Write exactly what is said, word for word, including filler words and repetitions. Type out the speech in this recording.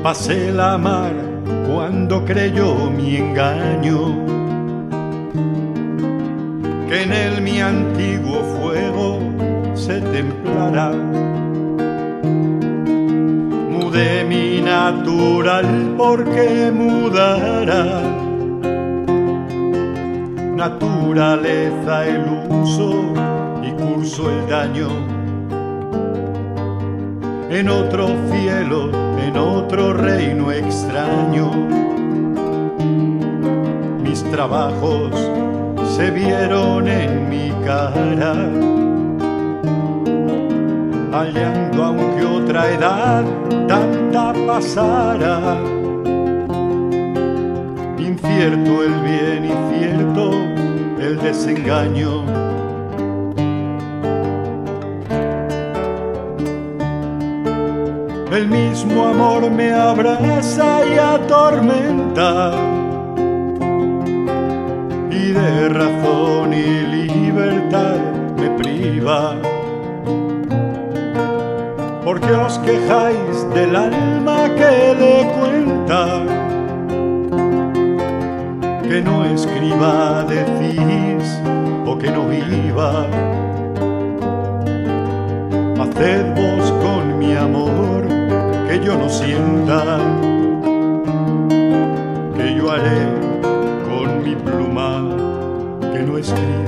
pasé la mar cuando creyó mi engaño, que en él mi antiguo fuego se templará. Mudé mi natural porque mudará, naturaleza el uso y curso el daño. En otro cielo, en otro reino extraño, mis trabajos se vieron en mi cara, hallando aunque otra edad tanta pasara. Incierto el bien y cierto el desengaño. El mismo amor me abraza y atormenta, y de razón y libertad me priva. Porque os quejáis del alma que le cuenta, que no escriba, decís, o que no viva. Haced vos con mi amor que yo no sienta, que yo haré con mi pluma que no escriba.